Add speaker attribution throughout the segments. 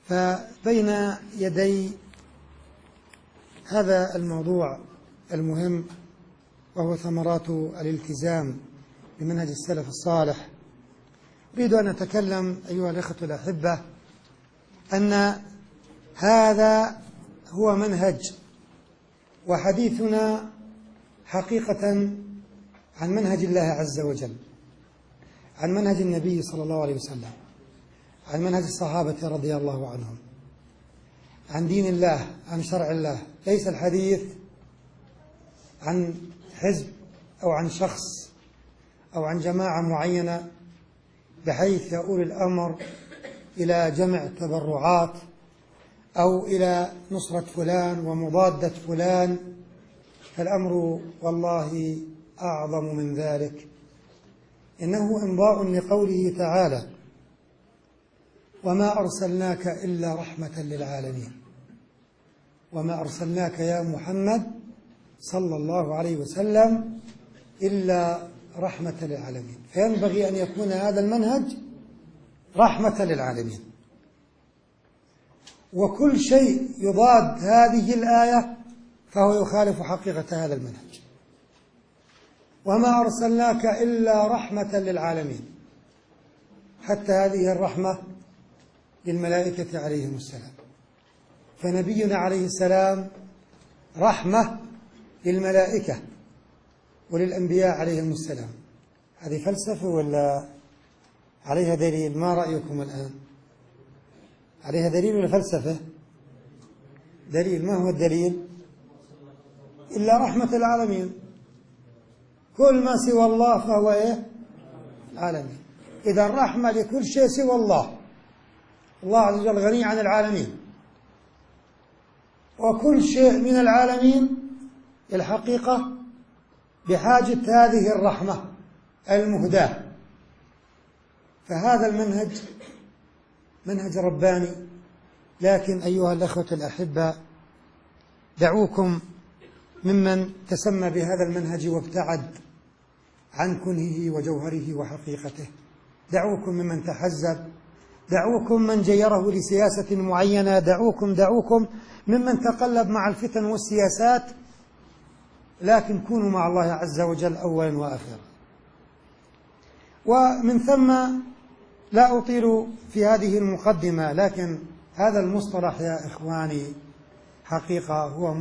Speaker 1: فبين يدي هذا الموضوع المهم وهو ثمرات الالتزام بمنهج السلف الصالح، أريد أن أتكلم أيها الأخوة الأحبة أن هذا هو منهج، وحديثنا حقيقة عن منهج الله عز وجل، عن منهج النبي صلى الله عليه وسلم، عن منهج الصحابة رضي الله عنهم، عن دين الله، عن شرع الله. ليس الحديث عن حزب أو عن شخص أو عن جماعة معينة بحيث يؤول الأمر إلى جمع تبرعات أو إلى نصرة فلان ومضادة فلان، فالأمر والله أعظم من ذلك. إنه إمضاء لقوله تعالى: وما أرسلناك إلا رحمة للعالمين. وما أرسلناك يا محمد صلى الله عليه وسلم إلا رحمة للعالمين، فينبغي أن يكون هذا المنهج رحمة للعالمين. وكل شيء يضاد هذه الآية فهو يخالف حقيقة هذا المنهج. وما أرسلناك إلا رحمة للعالمين، حتى هذه الرحمة للملائكة عليهم السلام، فنبينا عليه السلام رحمة للملائكة وللأنبياء عليهم السلام. هذه فلسفة ولا عليها دليل؟ ما رأيكم الآن؟ عليها دليل ولا فلسفة؟ دليل. ما هو الدليل؟ إلا رحمة العالمين. كل ما سوى الله فهو إيه؟ العالمين. إذا الرحمة لكل شيء سوى الله. الله عز وجل غني عن العالمين، وكل شيء من العالمين الحقيقة بحاجة هذه الرحمة المهداة. فهذا المنهج منهج رباني. لكن أيها الأخوة الأحبة، دعوكم ممن تسمى بهذا المنهج وابتعد عن كنهه وجوهره وحقيقته، دعوكم ممن تحزب، دعوكم من جيره لسياسة معينة، دعوكم ممن تقلب مع الفتن والسياسات، لكن كونوا مع الله عز وجل أولا وآخرا. ومن ثم لا أطيل في هذه المقدمة، لكن هذا المصطلح يا إخواني حقيقة هو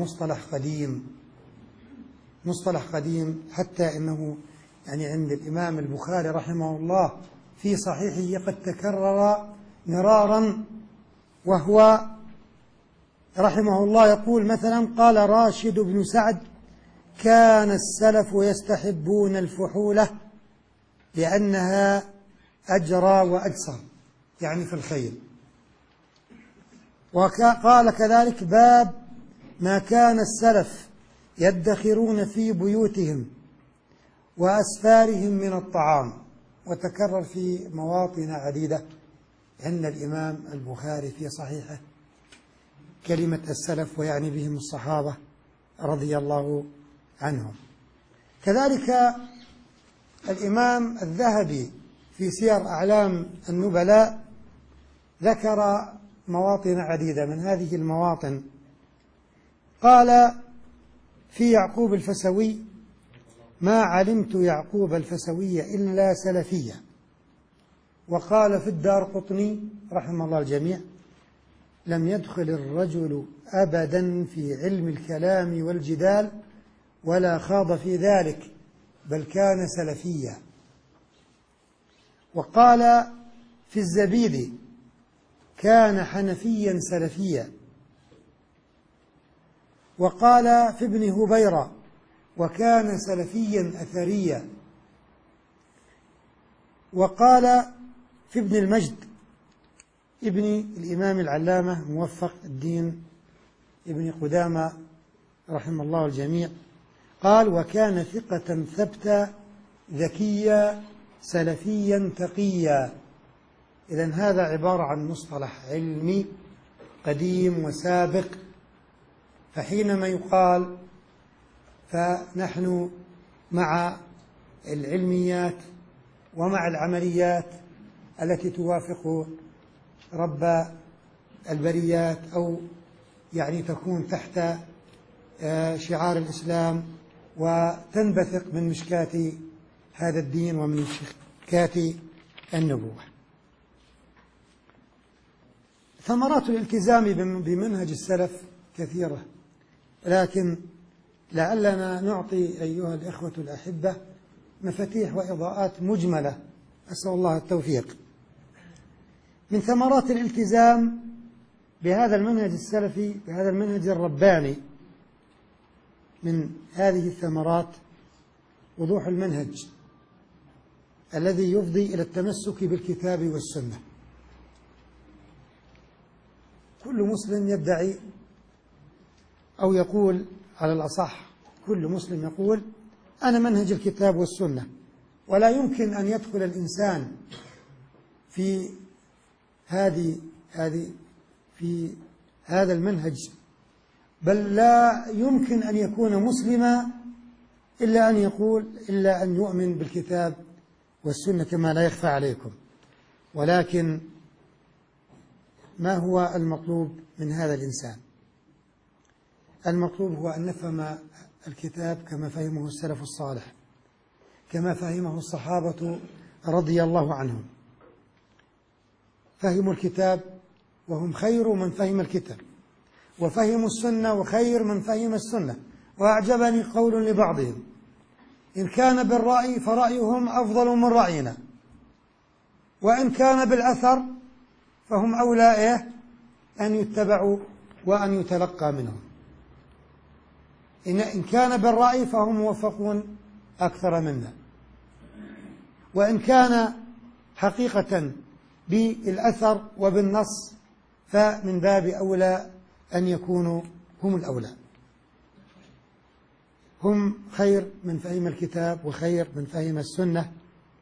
Speaker 1: مصطلح قديم، حتى إنه يعني عند الإمام البخاري رحمه الله في صحيحه قد تكرر مرارا، وهو رحمه الله يقول مثلا: قال راشد بن سعد: كان السلف يستحبون الفحولة لأنها أجرى وأجسر، يعني في الخير. وقال كذلك: باب ما كان السلف يدخرون في بيوتهم وأسفارهم من الطعام. وتكرر في مواطن عديدة عند الإمام البخاري في صحيحه كلمة السلف، ويعني بهم الصحابة رضي الله عنهم. كذلك الإمام الذهبي في سير أعلام النبلاء ذكر مواطن عديدة. من هذه المواطن قال في يعقوب الفسوي: ما علمت يعقوب الفسوي إلا سلفية. وقال في الدارقطني رحمه الله الجميع: لم يدخل الرجل أبدا في علم الكلام والجدال ولا خاض في ذلك، بل كان سلفيا. وقال في الزبيدي: كان حنفيا سلفيا. وقال في ابن هبيرة: وكان سلفيا أثريا. وقال في ابن المجد ابن الإمام العلامة موفق الدين ابن قدامة رحمه الله الجميع، قال: وكان ثقة ثبتا ذكيا سلفيا تقيا. إذن هذا عبارة عن مصطلح علمي قديم وسابق. فحينما يقال فنحن مع العلميات ومع العمليات التي توافق رب البريات، أو يعني تكون تحت شعار الإسلام وتنبثق من مشكاة هذا الدين ومن مشكاة النبوة. ثمرات الالتزام بمنهج السلف كثيرة، لكن لعلنا نعطي أيها الإخوة الأحبة مفاتيح وإضاءات مجملة، أسأل الله التوفيق. من ثمرات الالتزام بهذا المنهج السلفي، بهذا المنهج الرباني، من هذه الثمرات وضوح المنهج الذي يفضي إلى التمسك بالكتاب والسنة. كل مسلم يدعي أو يقول، على الأصح كل مسلم يقول أنا منهج الكتاب والسنة، ولا يمكن أن يدخل الإنسان في في هذا المنهج، بل لا يمكن أن يكون مسلما إلا أن يؤمن بالكتاب والسنة كما لا يخفى عليكم. ولكن ما هو المطلوب من هذا الإنسان؟ المطلوب هو أن نفهم الكتاب كما فهمه السلف الصالح، كما فهمه الصحابة رضي الله عنهم. فهموا الكتاب وهم خير من فهم الكتاب، وفهموا السنة وخير من فهم السنة. وأعجبني قول لبعضهم: إن كان بالرأي فرأيهم أفضل من رأينا، وإن كان بالأثر فهم أولى أن يتبعوا وأن يتلقى منهم. إن كان بالرأي فهم موفقون أكثر منا، وإن كان حقيقة بالأثر وبالنص فمن باب أولى أن يكونوا هم الأولى. هم خير من فهم الكتاب، وخير من فهم السنة،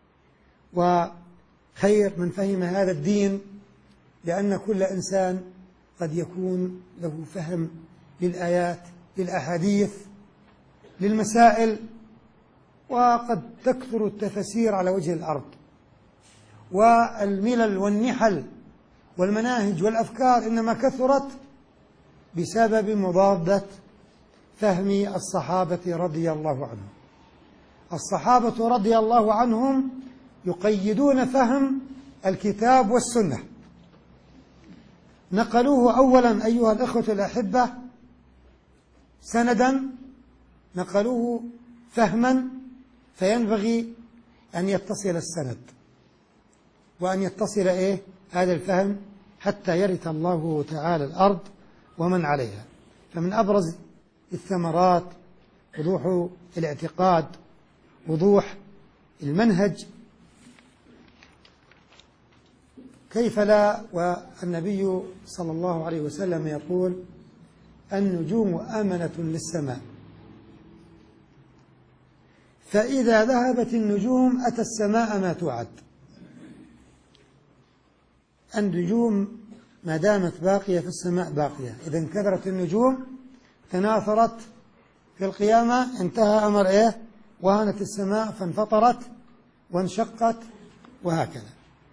Speaker 1: وخير من فهم هذا الدين، لأن كل إنسان قد يكون له فهم للآيات، للأحاديث، للمسائل، وقد تكثر التفسير على وجه الأرض، والملل والنحل والمناهج والأفكار إنما كثرت بسبب مضادة فهم الصحابة رضي الله عنهم. الصحابة رضي الله عنهم يقيدون فهم الكتاب والسنة، نقلوه أولا أيها الأخوة الأحبة سندا، نقلوه فهما، فينبغي أن يتصل السند وأن يتصل هذا الفهم حتى يرث الله تعالى الأرض ومن عليها. فمن أبرز الثمرات وضوح الاعتقاد، وضوح المنهج. كيف لا والنبي صلى الله عليه وسلم يقول: النجوم أمنة للسماء، فإذا ذهبت النجوم أتى السماء ما توعد. النجوم ما دامت باقية في السماء باقية، إذا انكدرت النجوم تناثرت في القيامة انتهى أمر وهنت السماء فانفطرت وانشقت وهكذا.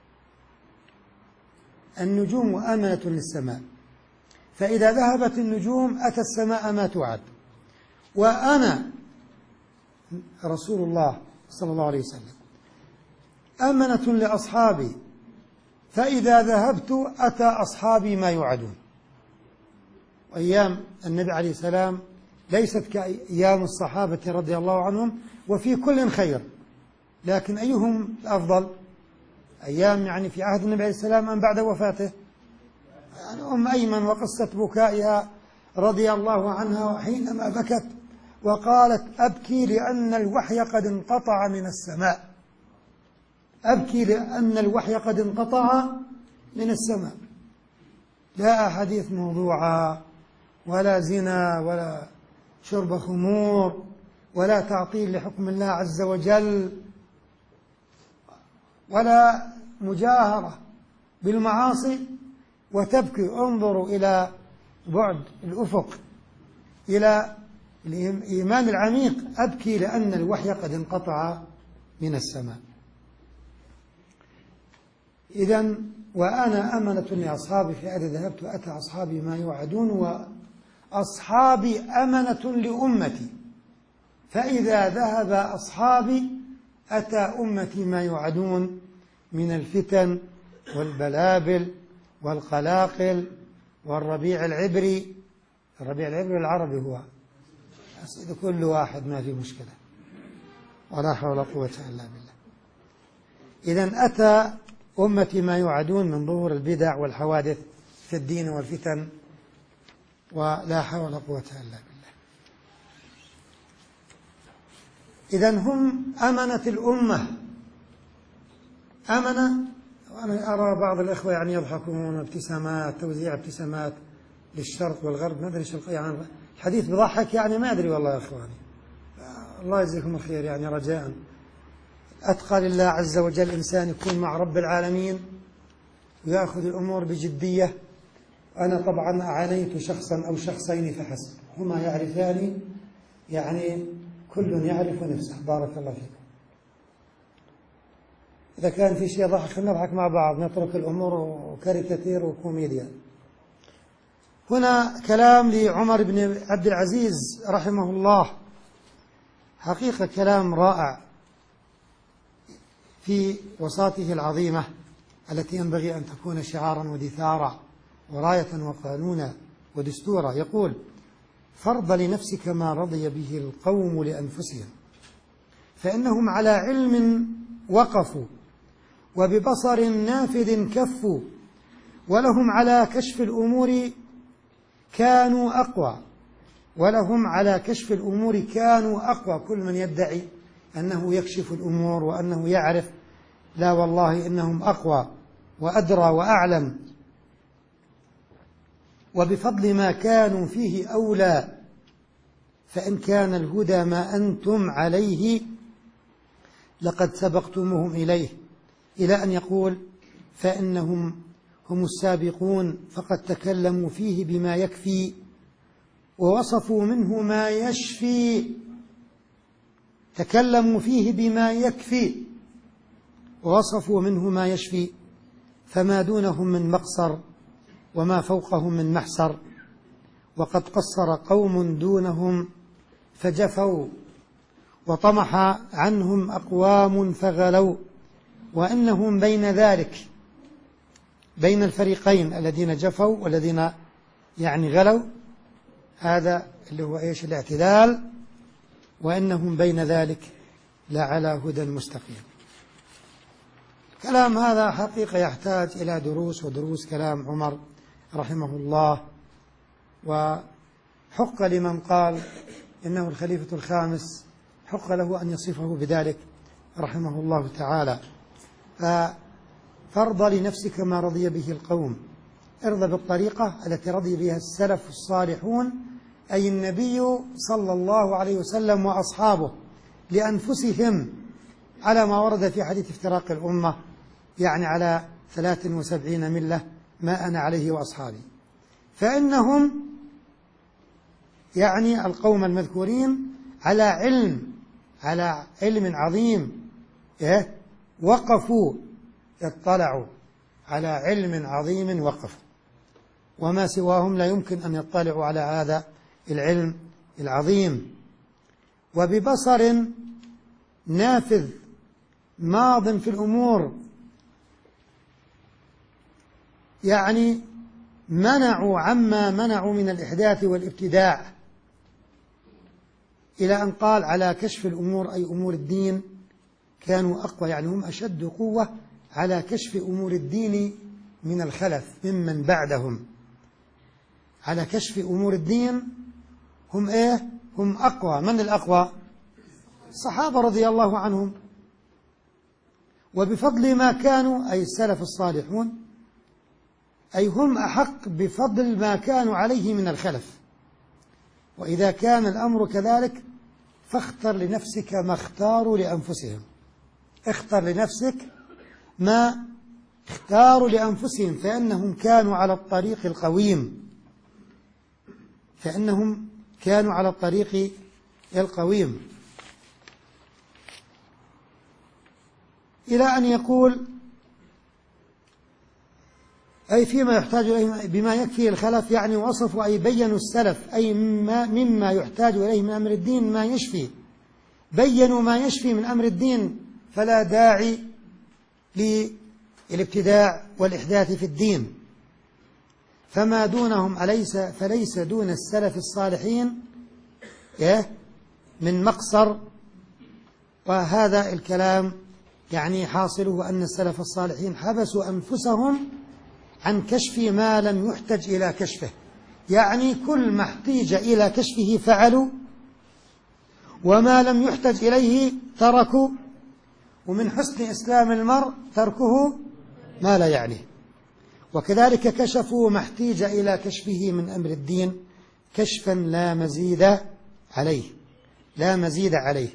Speaker 1: النجوم أمنة للسماء، فإذا ذهبت النجوم أتى السماء ما توعد. وأنا رسول الله صلى الله عليه وسلم أمنة لأصحابي، فإذا ذهبت أتى أصحابي ما يوعدون. أيام النبي عليه السلام ليست كأيام الصحابة رضي الله عنهم، وفي كل خير، لكن أيهم الأفضل؟ أيام يعني في عهد النبي عليه السلام أم بعد وفاته؟ يعني أم أيمن وقصة بكائها رضي الله عنها حينما بكت وقالت: أبكي لأن الوحي قد انقطع من السماء، أبكي لأن الوحي قد انقطع من السماء. لا أحاديث موضوعة، ولا زنا، ولا شرب خمور، ولا تعطيل لحكم الله عز وجل، ولا مجاهرة بالمعاصي وتبكي. انظروا إلى بعد الأفق، إلى الإيمان العميق. أبكي لأن الوحي قد انقطع من السماء. إذن وأنا أمنة لأصحابي في أرض ذهبت أتى أصحابي ما يوعدون وأصحابي أمنة لأمتي فإذا ذهب أصحابي أتى أمتي ما يوعدون من الفتن والبلابل والقلاقل والربيع العبري. الربيع العبري العربي هو كل واحد ما في مشكلة ولا حول ولا قوة إلا بالله. إذن أتى أمتي ما يوعدون من ظهور البدع والحوادث في الدين والفتن ولا حول ولا قوة إلا بالله. إذن هم أمنة الأمة أمنة. وأنا أرى بعض الإخوة يعني يضحكون ابتسامات توزيع ابتسامات للشرق والغرب ما أدري يعني الحديث بضحك يعني ما أدري والله يا إخواني الله يجزيكم الخير. يعني رجاء أتقى لله عز وجل إنسان يكون مع رب العالمين ويأخذ الأمور بجدية. أنا طبعا أعانيت شخصا أو شخصين فحسب هما يعرفان يعني كل يعرف نفسه. بارك الله فيكم. إذا كان في شيء ضحك نضحك مع بعض نترك الأمور وكاريكاتير وكوميديا. هنا كلام لعمر بن عبد العزيز رحمه الله حقيقة كلام رائع في وصاته العظيمة التي ينبغي أن تكون شعارا ودثارا وراية وقانونا ودستورا. يقول فرض لنفسك ما رضي به القوم لأنفسهم فإنهم على علم وقفوا وببصر نافذ كفوا ولهم على كشف الأمور كانوا أقوى ولهم على كشف الأمور كانوا أقوى. كل من يدعي أنه يكشف الأمور وأنه يعرف لا والله إنهم أقوى وأدرى وأعلم. وبفضل ما كانوا فيه أولى فإن كان الهدى ما أنتم عليه لقد سبقتموهم إليه إلى أن يقول فإنهم هم السابقون فقد تكلموا فيه بما يكفي ووصفوا منه ما يشفي. تكلموا فيه بما يكفي ووصفوا منه ما يشفي فما دونهم من مقصر وما فوقهم من محسر. وقد قصر قوم دونهم فجفوا وطمح عنهم أقوام فغلوا وإنهم بين ذلك بين الفريقين الذين جفوا والذين يعني غلوا هذا اللي هو إيش الاعتدال وإنهم بين ذلك لعلى هدى مستقيم. كلام هذا حقيقة يحتاج إلى دروس ودروس كلام عمر رحمه الله. وحق لمن قال إنه الخليفة الخامس حق له أن يصفه بذلك رحمه الله تعالى. فارض لنفسك ما رضي به القوم. ارضى بالطريقة التي رضي بها السلف الصالحون أي النبي صلى الله عليه وسلم وأصحابه لأنفسهم على ما ورد في حديث افتراق الأمة يعني على 73 ملة ما أنا عليه وأصحابي. فإنهم يعني القوم المذكورين على علم عظيم وقفوا اطلعوا على علم عظيم وقفوا وما سواهم لا يمكن أن يطلعوا على هذا العلم العظيم. وببصر نافذ ماض في الأمور يعني منعوا عما منعوا من الإحداث والابتداع إلى أن قال على كشف الأمور أي أمور الدين كانوا أقوى يعني هم أشد قوة على كشف أمور الدين من الخلف ممن بعدهم. على كشف أمور الدين هم هم أقوى. من الأقوى؟ الصحابة رضي الله عنهم. وبفضل ما كانوا أي السلف الصالحون أي هم أحق بفضل ما كانوا عليه من الخلف. وإذا كان الأمر كذلك فاختر لنفسك ما اختاروا لأنفسهم. اختر لنفسك ما اختاروا لأنفسهم فإنهم كانوا على الطريق القويم. فإنهم كانوا على الطريق القويم إلى أن يقول أي فيما يحتاج إليه بما يكفي الخلف، يعني وصفوا أي بينوا السلف أي مما يحتاج إليه من أمر الدين ما يشفي، بينوا ما يشفي من أمر الدين، فلا داعي للابتداع والإحداث في الدين. فما دونهم فليس دون السلف الصالحين من مقصر. وهذا الكلام يعني حاصله أن السلف الصالحين حبسوا أنفسهم عن كشف ما لم يحتج إلى كشفه، يعني كل ما احتيج إلى كشفه فعلوا، وما لم يحتج إليه تركوا. ومن حسن إسلام المرء تركه ما لا يعنيه. وكذلك كشفوا ما احتيج إلى كشفه من أمر الدين كشفا لا مزيد عليه، لا مزيد عليه.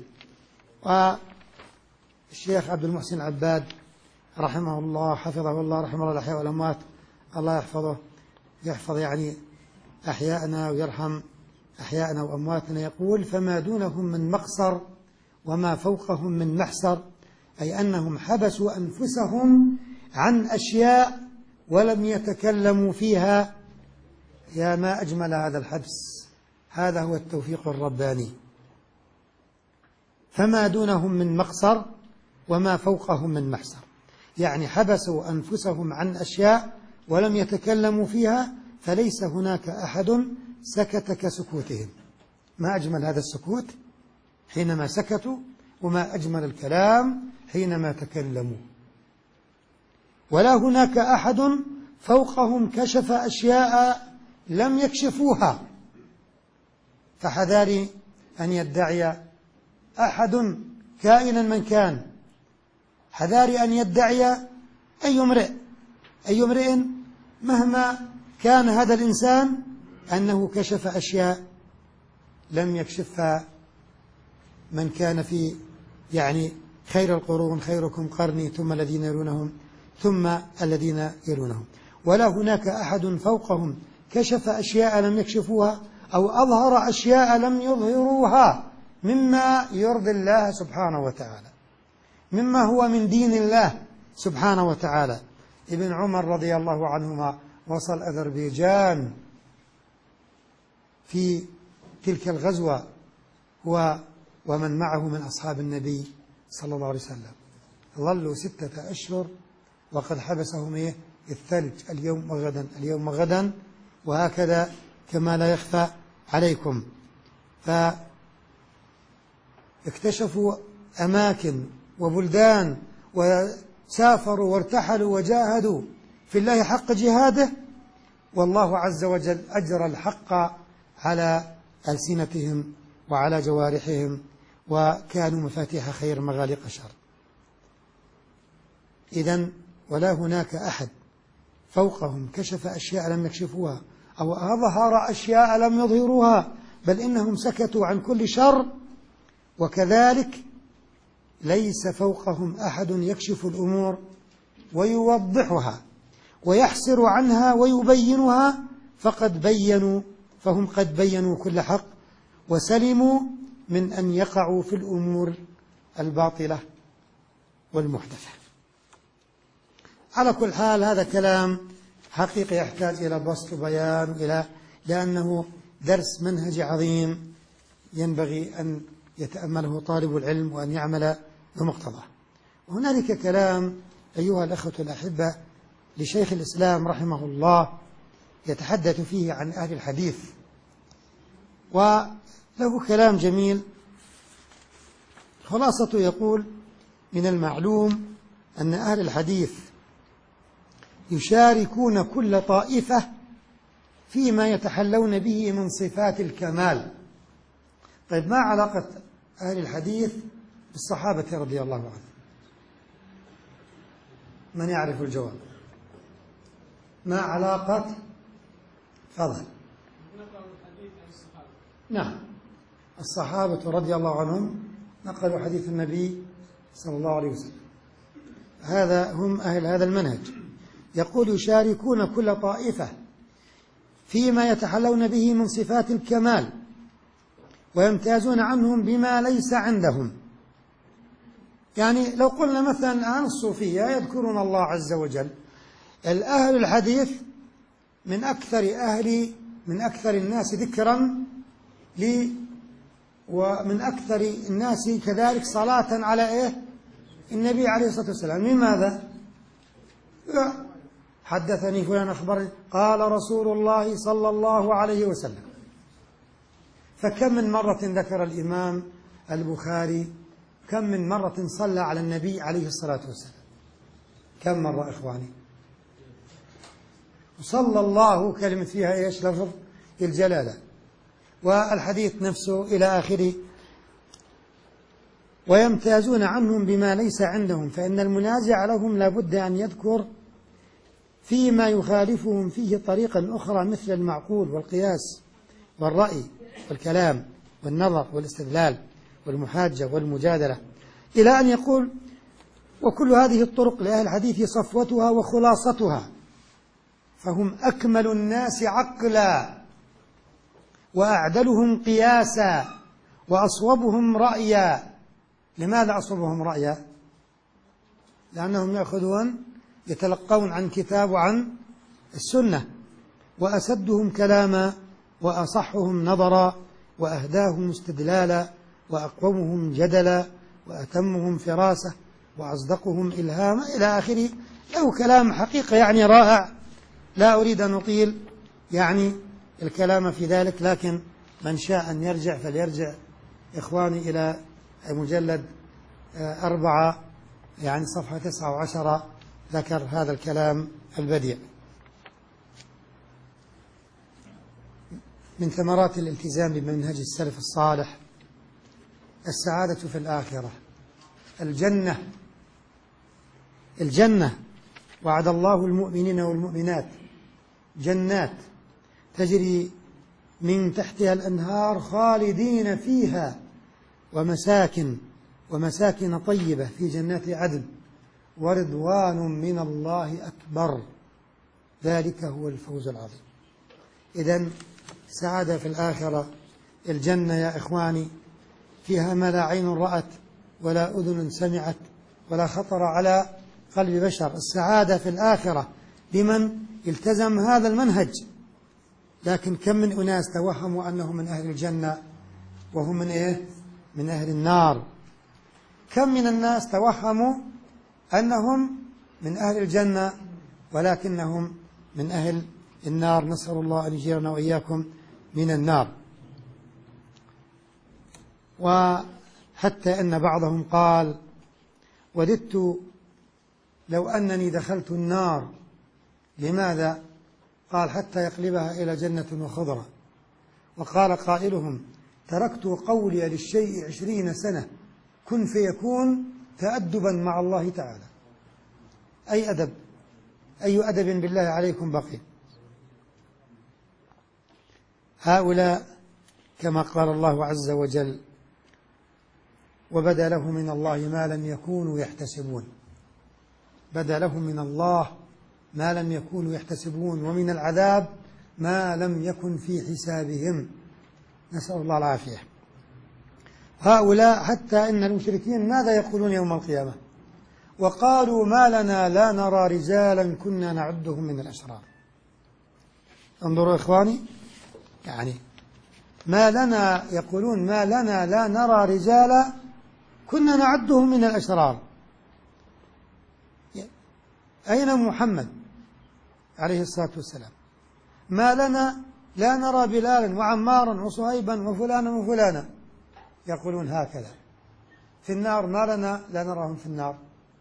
Speaker 1: والشيخ عبد المحسن العباد رحمه الله حفظه الله، رحمه الله الأحياء والأموات، الله يحفظه، يحفظ يعني أحياءنا ويرحم أحياءنا وأمواتنا، يقول: فما دونهم من مقصر وما فوقهم من محسر، أي أنهم حبسوا أنفسهم عن أشياء ولم يتكلموا فيها. يا ما أجمل هذا الحبس، هذا هو التوفيق الرباني. فما دونهم من مقصر وما فوقهم من محسر، يعني حبسوا أنفسهم عن أشياء ولم يتكلموا فيها، فليس هناك أحد سكت كسكوتهم. ما أجمل هذا السكوت حينما سكتوا، وما أجمل الكلام حينما تكلموا. ولا هناك أحد فوقهم كشف أشياء لم يكشفوها. فحذاري أن يدعي أحد كائنا من كان، حذاري أن يدعي أي امرئ مهما كان هذا الإنسان أنه كشف أشياء لم يكشفها من كان في يعني خير القرون، خيركم قرني ثم الذين يلونهم ثم الذين يلونهم. ولا هناك أحد فوقهم كشف أشياء لم يكشفوها أو أظهر أشياء لم يظهروها مما يرضي الله سبحانه وتعالى، مما هو من دين الله سبحانه وتعالى. ابن عمر رضي الله عنهما وصل أذربيجان في تلك الغزوة هو ومن معه من أصحاب النبي صلى الله عليه وسلم، ظلوا 6 أشهر وقد حبسهم الثلج، اليوم وغدا اليوم وغدا، وهكذا كما لا يخفى عليكم. فاكتشفوا أماكن وبلدان وسافروا وارتحلوا وجاهدوا في الله حق جهاده، والله عز وجل أجرى الحق على ألسنتهم وعلى جوارحهم، وكانوا مفاتيح خير مغاليق شر. إذن ولا هناك أحد فوقهم كشف أشياء لم يكشفوها أو أظهر أشياء لم يظهروها، بل إنهم سكتوا عن كل شر. وكذلك ليس فوقهم أحد يكشف الأمور ويوضحها ويحسر عنها ويبينها، فهم قد بينوا كل حق وسلموا من أن يقعوا في الأمور الباطلة والمحدثة. على كل حال هذا كلام حقيقي يحتاج إلى بسط وبيان، لأنه درس منهجي عظيم ينبغي أن يتأمله طالب العلم وأن يعمل بمقتضاه. وهنالك كلام أيها الأخوة الأحبة لشيخ الإسلام رحمه الله يتحدث فيه عن أهل الحديث، وله كلام جميل. خلاصة يقول: من المعلوم أن أهل الحديث يشاركون كل طائفة فيما يتحلون به من صفات الكمال. طيب، ما علاقة أهل الحديث بالصحابة رضي الله عنهم؟ من يعرف الجواب؟ ما علاقة؟ فضل. نعم، الصحابة رضي الله عنهم نقلوا حديث النبي صلى الله عليه وسلم، هذا هم أهل هذا المنهج. يقول: يشاركون كل طائفة فيما يتحلون به من صفات الكمال ويمتازون عنهم بما ليس عندهم. يعني لو قلنا مثلا عن الصوفية يذكرون الله عز وجل، الأهل الحديث من أكثر الناس ذكرا ومن أكثر الناس كذلك صلاة على النبي عليه الصلاة والسلام. لماذا؟ حدثني فلان أخبرني قال رسول الله صلى الله عليه وسلم. فكم من مرة ذكر الإمام البخاري كم من مرة صلى على النبي عليه الصلاة والسلام؟ كم مرة إخواني؟ وصلى الله كلمة فيها إيش؟ لفظ الجلالة والحديث نفسه إلى آخره. ويمتازون عنهم بما ليس عندهم، فإن المنازع لهم لا بد أن يذكر فيما يخالفهم فيه طريقا أخرى مثل المعقول والقياس والرأي والكلام والنظر والاستدلال والمحاجة والمجادلة، إلى أن يقول: وكل هذه الطرق لأهل الحديث صفوتها وخلاصتها، فهم أكمل الناس عقلا وأعدلهم قياسا وأصوبهم رأيا. لماذا أصوبهم رأيا؟ لأنهم يتلقون عن كتاب وعن السنة، وأسدهم كلاما وأصحهم نظرا وأهداهم استدلالا وأقومهم جدلا وأتمهم فراسة وأصدقهم إلهاما إلى آخره. له كلام حقيقة يعني رائع، لا أريد أن أطيل يعني الكلام في ذلك، لكن من شاء أن يرجع فليرجع إخواني إلى مجلد 4 يعني صفحة 19 ذكر هذا الكلام البديع. من ثمرات الالتزام بمنهج السلف الصالح السعادة في الآخرة، الجنة وعد الله المؤمنين والمؤمنات جنات تجري من تحتها الأنهار خالدين فيها، ومساكن طيبة في جنات عدن، ورضوان من الله أكبر، ذلك هو الفوز العظيم. إذن سعادة في الآخرة، الجنة يا إخواني فيها ما لا عين رأت ولا أذن سمعت ولا خطر على قلب بشر. السعادة في الآخرة لمن التزم هذا المنهج. لكن كم من أناس توهموا أنهم من أهل الجنة وهم من أهل النار. كم من الناس توهموا أنهم من أهل الجنة ولكنهم من أهل النار. نسأل الله أن يجيرنا وإياكم من النار. وحتى أن بعضهم قال: وددت لو أنني دخلت النار. لماذا؟ قال: حتى يقلبها إلى جنة وخضرة. وقال قائلهم: تركت قولي للشيء 20 سنة كن فيكون تأدبا مع الله تعالى. أي أدب بالله عليكم بقي. هؤلاء كما قال الله عز وجل: وبدا لهم من الله ما لم يكونوا يحتسبون. بدا لهم من الله ما لم يكونوا يحتسبون، ومن العذاب ما لم يكن في حسابهم. نسأل الله العافية. هؤلاء حتى إن المشركين ماذا يقولون يوم القيامة؟ وقالوا: ما لنا لا نرى رجالا كنا نعدهم من الأشرار. انظروا إخواني، يعني يقولون ما لنا لا نرى رجالا كنا نعدهم من الأشرار. أين محمد عليه الصلاة والسلام؟ ما لنا لا نرى بلالا وعمارا وصهيبا وفلانا وفلانا. يقولون هكذا. في النار ما لنا لا نراهم في النار.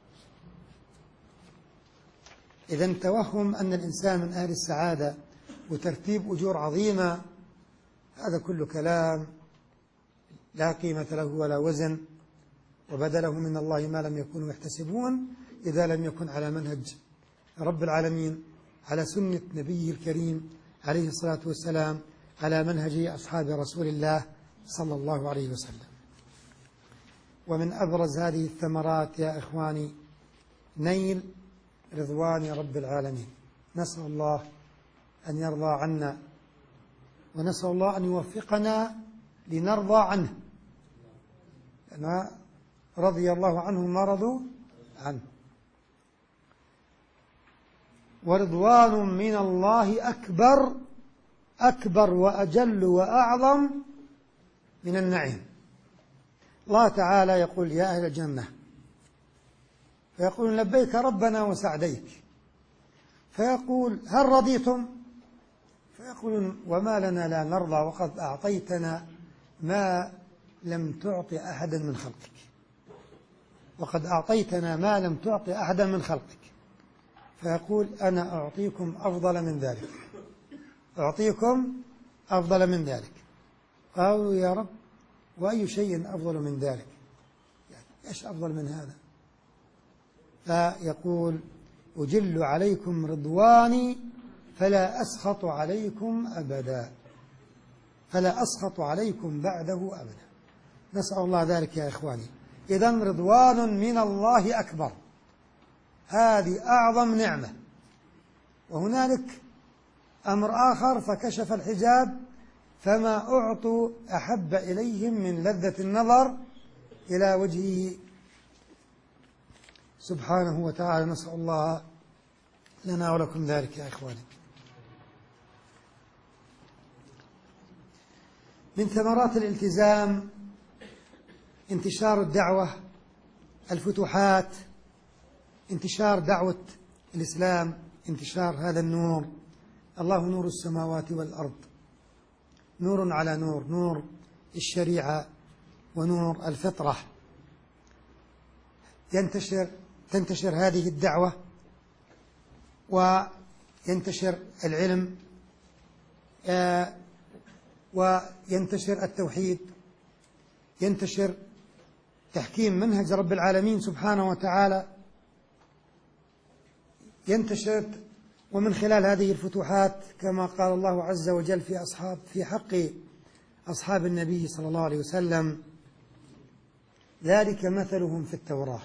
Speaker 1: إذن توهم أن الإنسان من أهل السعادة وترتيب أجور عظيمة، هذا كله كلام لا قيمة له ولا وزن. وبدله من الله ما لم يكونوا يحتسبون إذا لم يكن على منهج رب العالمين، على سنة نبيه الكريم عليه الصلاة والسلام، على منهج أصحاب رسول الله صلى الله عليه وسلم. ومن أبرز هذه الثمرات يا إخواني نيل رضوان رب العالمين. نسأل الله أن يرضى عنا، ونسأل الله أن يوفقنا لنرضى عنه، لأن رضي الله عنهم ما رضوا عنه. ورضوان من الله أكبر وأجل وأعظم من النعيم. الله تعالى يقول يا أهل الجنة، فيقولون لبيك ربنا وسعديك، فيقول هل رضيتم؟ فيقولون وما لنا لا نرضى وقد أعطيتنا ما لم تعط أحدا من خلقك، وقد أعطيتنا ما لم تعط أحدا من خلقك. فيقول أنا أعطيكم أفضل من ذلك، أعطيكم أفضل من ذلك. قالوا يا رب وأي شيء أفضل من ذلك؟ يعني إيش أفضل من هذا؟ فيقول أجل عليكم رضواني فلا أسخط عليكم أبدا، فلا أسخط عليكم بعده أبدا. نسأل الله ذلك يا إخواني. إذن رضوان من الله أكبر، هذه أعظم نعمة. وهنالك أمر آخر فكشف الحجاب فما أعطوا أحب إليهم من لذة النظر إلى وجهه سبحانه وتعالى. نسأل الله لنا ولكم ذلك يا إخواني. من ثمرات الالتزام انتشار الدعوة، الفتوحات، انتشار دعوة الإسلام، انتشار هذا النور. الله نور السماوات والأرض، نور على نور، نور الشريعة ونور الفطرة. تنتشر هذه الدعوة وينتشر العلم وينتشر التوحيد، ينتشر تحكيم منهج رب العالمين سبحانه وتعالى، ينتشر. ومن خلال هذه الفتوحات كما قال الله عز وجل في حق أصحاب النبي صلى الله عليه وسلم ذلك مثلهم في التوراة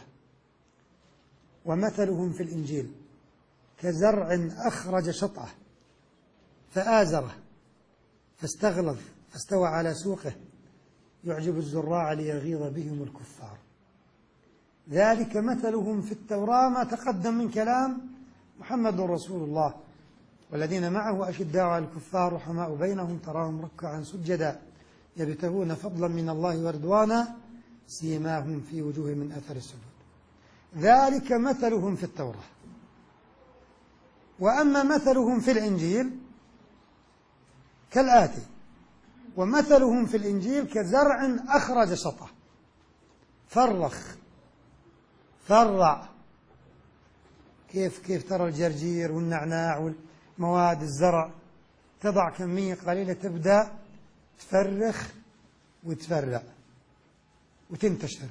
Speaker 1: ومثلهم في الإنجيل كزرع أخرج شطأه فآزره فاستغلظ فاستوى على سوقه يعجب الزراع ليغيظ بهم الكفار. ذلك مثلهم في التوراة، ما تقدم من كلام محمد رسول الله والذين معه أشداء على الكفار رحماء بينهم تراهم ركعا سجدا يبتغون فضلا من الله ورضوانا سيماهم في وجوههم من أثر السجود. ذلك مثلهم في التوراة. وأما مثلهم في الإنجيل كالآتي: ومثلهم في الإنجيل كزرع أخرج شطأه فرع. كيف ترى الجرجير والنعناع والمواد الزرع، تضع كمية قليلة تبدأ تفرخ وتفرع وتنتشر.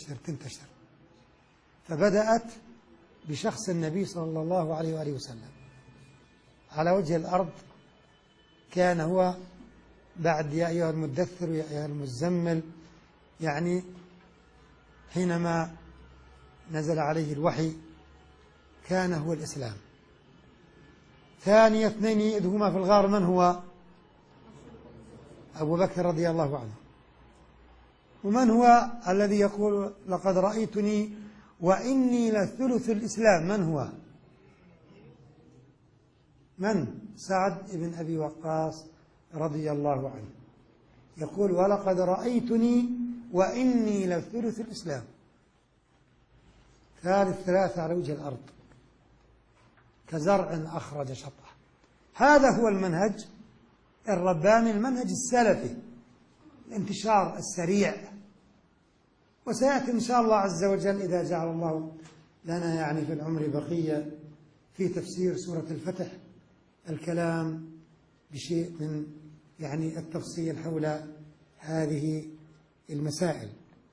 Speaker 1: فبدأت بشخص النبي صلى الله عليه وآله وسلم على وجه الأرض. كان هو بعد يا أيها المدثر ويا أيها المزمل، يعني حينما نزل عليه الوحي كان هو الإسلام. ثاني اثنين إذ هما في الغار من هو؟ أبو بكر رضي الله عنه. ومن هو الذي يقول لقد رأيتني وإني لثلث الإسلام؟ من هو؟ من؟ سعد بن أبي وقاص رضي الله عنه يقول ولقد رأيتني وإني لثلث الإسلام، ثالث ثلاثة على وجه الأرض، كزرع أخرج شطأه. هذا هو المنهج الرباني، المنهج السلفي، الانتشار السريع. وسيأتي إن شاء الله عز وجل إذا جعل الله لنا يعني في العمر بقية في تفسير سورة الفتح الكلام بشيء من يعني التفصيل حول هذه المسائل.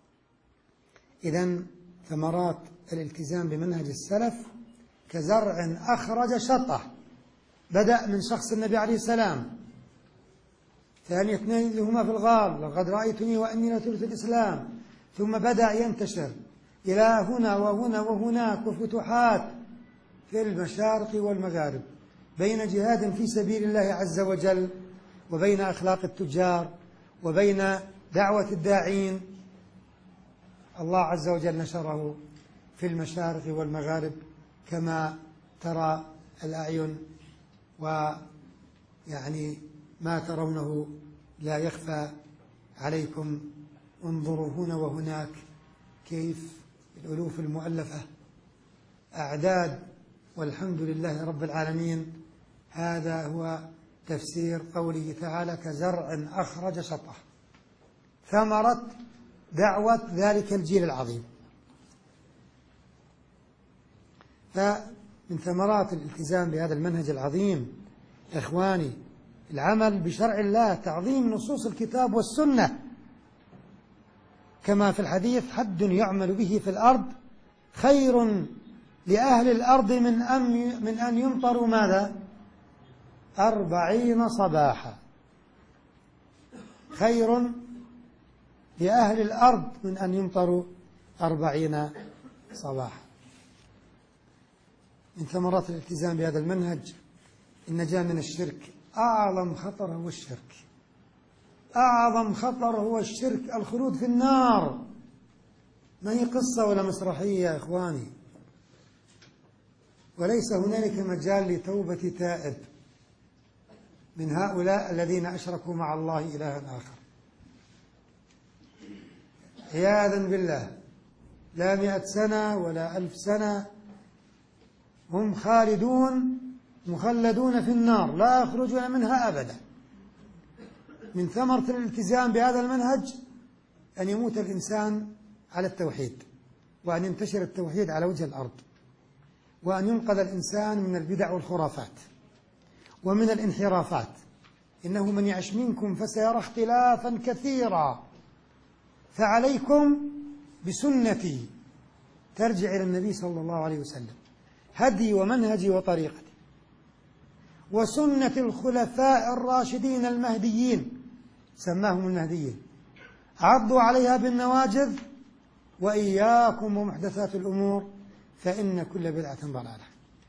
Speaker 1: إذن ثمرات الالتزام بمنهج السلف كزرع أخرج شطأه، بدأ من شخص النبي عليه السلام. ثاني اثنين اللي هما في الغار لقد رأيتني وإني لثلث الإسلام، ثم بدأ ينتشر إلى هنا وهنا وهناك، وفتوحات في المشارق والمغارب، بين جهاد في سبيل الله عز وجل وبين أخلاق التجار وبين دعوة الداعين. الله عز وجل نشره في المشارق والمغارب كما ترى الأعين، ويعني ما ترونه لا يخفى عليكم. انظروا هنا وهناك كيف الألوف المؤلفة، أعداد، والحمد لله رب العالمين. هذا هو تفسير قوله تعالى: كزرع أخرج شطأه، ثمرة دعوة ذلك الجيل العظيم. فمن ثمرات الالتزام بهذا المنهج العظيم إخواني العمل بشرع الله، تعظيم نصوص الكتاب والسنة، كما في الحديث: حد يعمل به في الأرض خير لأهل الأرض من أن يمطروا ماذا؟ 40 صباحا. خير لأهل الأرض من أن يمطروا 40 صباحا. من ثمرات الالتزام بهذا المنهج النجاة من الشرك. أعظم خطر هو الشرك، أعظم خطر هو الشرك، الخلود في النار. ما هي قصة ولا مسرحية يا إخواني، وليس هنالك مجال لتوبة تائب من هؤلاء الذين أشركوا مع الله إلها آخر، عياذا بالله. لا 100 سنة ولا 1000 سنة، هم خالدون مخلدون في النار لا يخرجون منها أبدا. من ثمرة الالتزام بهذا المنهج أن يموت الإنسان على التوحيد، وأن ينتشر التوحيد على وجه الأرض، وأن ينقذ الإنسان من البدع والخرافات ومن الانحرافات. إنه من يعش منكم فسيرى اختلافا كثيرا، فعليكم بسنتي، ترجع إلى النبي صلى الله عليه وسلم، هدي ومنهجي وطريقتي، وسنة الخلفاء الراشدين المهديين، سماهم المهديين، عضوا عليها بالنواجذ، وإياكم ومحدثات الأمور فإن كل بدعة ضلالة.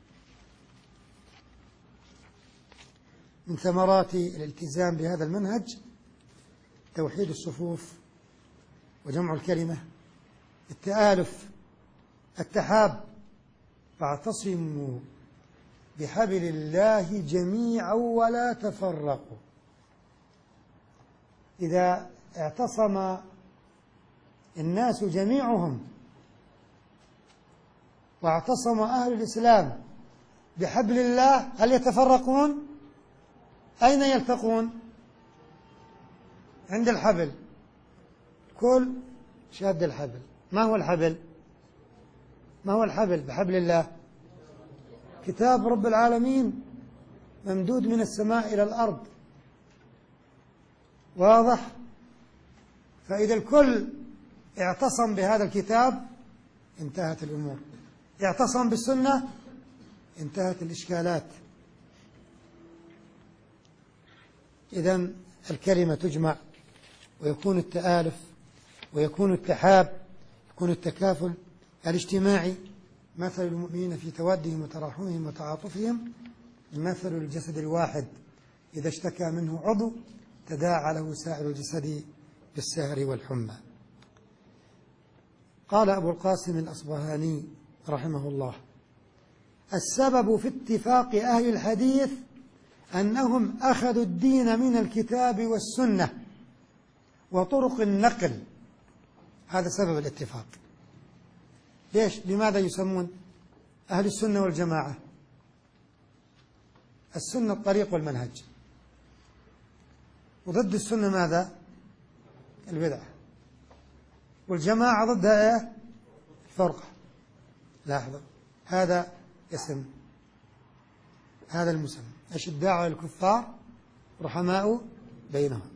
Speaker 1: من ثمرات الالتزام بهذا المنهج توحيد الصفوف وجمع الكلمة، التآلف، التحاب. فاعتصموا بحبل الله جميعا ولا تفرقوا. إذا اعتصم الناس جميعهم واعتصم أهل الإسلام بحبل الله، هل يتفرقون؟ أين يلتقون؟ عند الحبل، كل شاد الحبل. ما هو الحبل؟ ما هو الحبل بحبل الله؟ كتاب رب العالمين ممدود من السماء إلى الأرض، واضح؟ فإذا الكل اعتصم بهذا الكتاب انتهت الأمور، اعتصم بالسنة انتهت الإشكالات. إذن الكلمة تجمع، ويكون التآلف، ويكون التحاب، يكون التكافل الاجتماعي. مثل المؤمنين في تودهم وتراحمهم وتعاطفهم مثل الجسد الواحد إذا اشتكى منه عضو تداعى له سائر الجسد بالسهر والحمى. قال أبو القاسم الأصبهاني رحمه الله: السبب في اتفاق أهل الحديث أنهم أخذوا الدين من الكتاب والسنة وطرق النقل. هذا سبب الاتفاق. ليش؟ لماذا يسمون أهل السنة والجماعة؟ السنة الطريق والمنهج، وضد السنة ماذا؟ البدعة. والجماعة ضدها إيه؟ الفرقة. لاحظوا هذا اسم، هذا المسمى: أشداء على الكفار رحماء بينهم.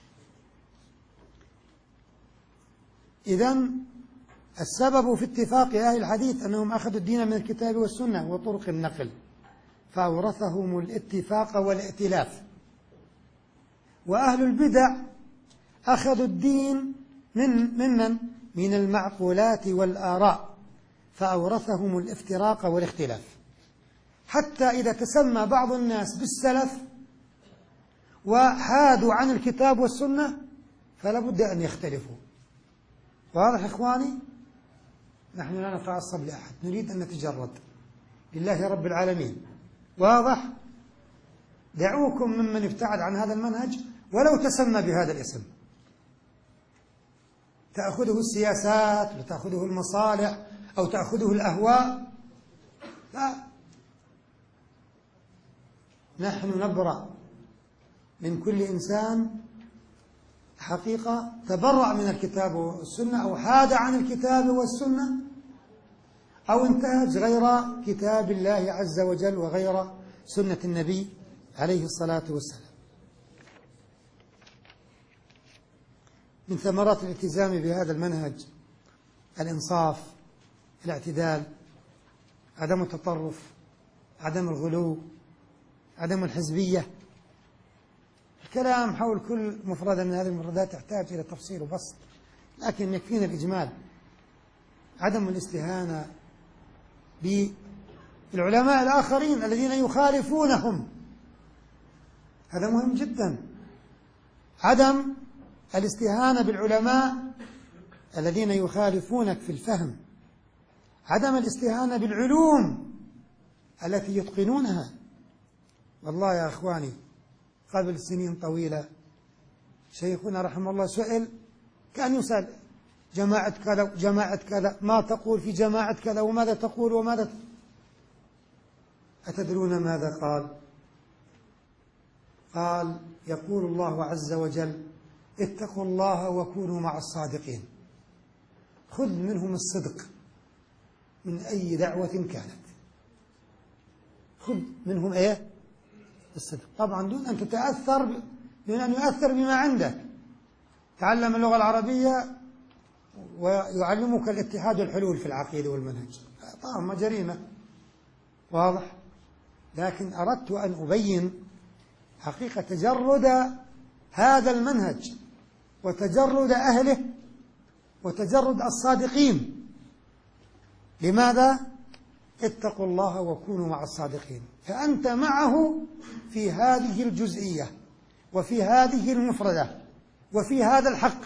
Speaker 1: إذن السبب في اتفاق أهل الحديث أنهم أخذوا الدين من الكتاب والسنة وطرق النقل، فأورثهم الاتفاق والائتلاف. وأهل البدع أخذوا الدين من المعقولات والآراء، فأورثهم الافتراق والاختلاف. حتى إذا تسمى بعض الناس بالسلف وحادوا عن الكتاب والسنة فلا بد أن يختلفوا. واضح إخواني؟ نحن لا نتعصب لأحد، نريد أن نتجرد لله رب العالمين، واضح؟ دعوكم ممن ابتعد عن هذا المنهج ولو تسمى بهذا الاسم، تأخذه السياسات وتأخذه المصالح أو تأخذه الأهواء. لا، نحن نبرأ من كل إنسان حقيقة تبرأ من الكتاب والسنة أو حاد عن الكتاب والسنة أو انتهج غير كتاب الله عز وجل وغير سنة النبي عليه الصلاة والسلام. من ثمرات الالتزام بهذا المنهج الإنصاف، الاعتدال، عدم التطرف، عدم الغلو، عدم الحزبية. الكلام حول كل مفردة من هذه المفردات يحتاج إلى تفصيل وبسط، لكن يكفينا الإجمال. عدم الاستهانة بالعلماء الآخرين الذين يخالفونهم، هذا مهم جدا. عدم الاستهانة بالعلماء الذين يخالفونك في الفهم، عدم الاستهانة بالعلوم التي يتقنونها. والله يا أخواني، قبل سنين طويلة شيخنا رحمه الله سئل، كان يسأل جماعة كذا جماعة كذا، ما تقول في جماعة كذا وماذا تقول وماذا أتدرون ماذا قال؟ قال: يقول الله عز وجل: اتقوا الله وكونوا مع الصادقين. خذ منهم الصدق من أي دعوة كانت، خذ منهم إيه؟ الصدق، طبعا دون أن تتأثر، دون أن يؤثر بما عندك. تعلم اللغة العربية ويعلمك الاتحاد والحلول في العقيدة والمنهج، طبعا جريمة، واضح. لكن أردت أن أبين حقيقة تجرد هذا المنهج وتجرد أهله وتجرد الصادقين. لماذا؟ اتقوا الله وكونوا مع الصادقين، فأنت معه في هذه الجزئية وفي هذه المفردة وفي هذا الحق.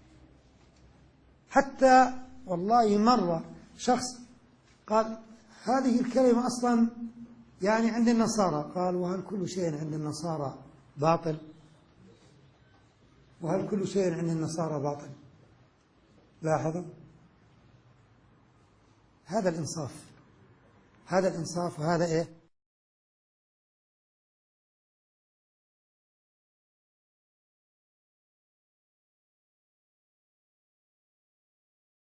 Speaker 1: حتى والله مرة شخص قال: هذه الكلمة أصلا يعني عند النصارى. قال: وهل كل شيء عند النصارى باطل؟ وهل كل شيء عند النصارى باطل؟ لاحظوا هذا الإنصاف، هذا الإنصاف، وهذا إيه؟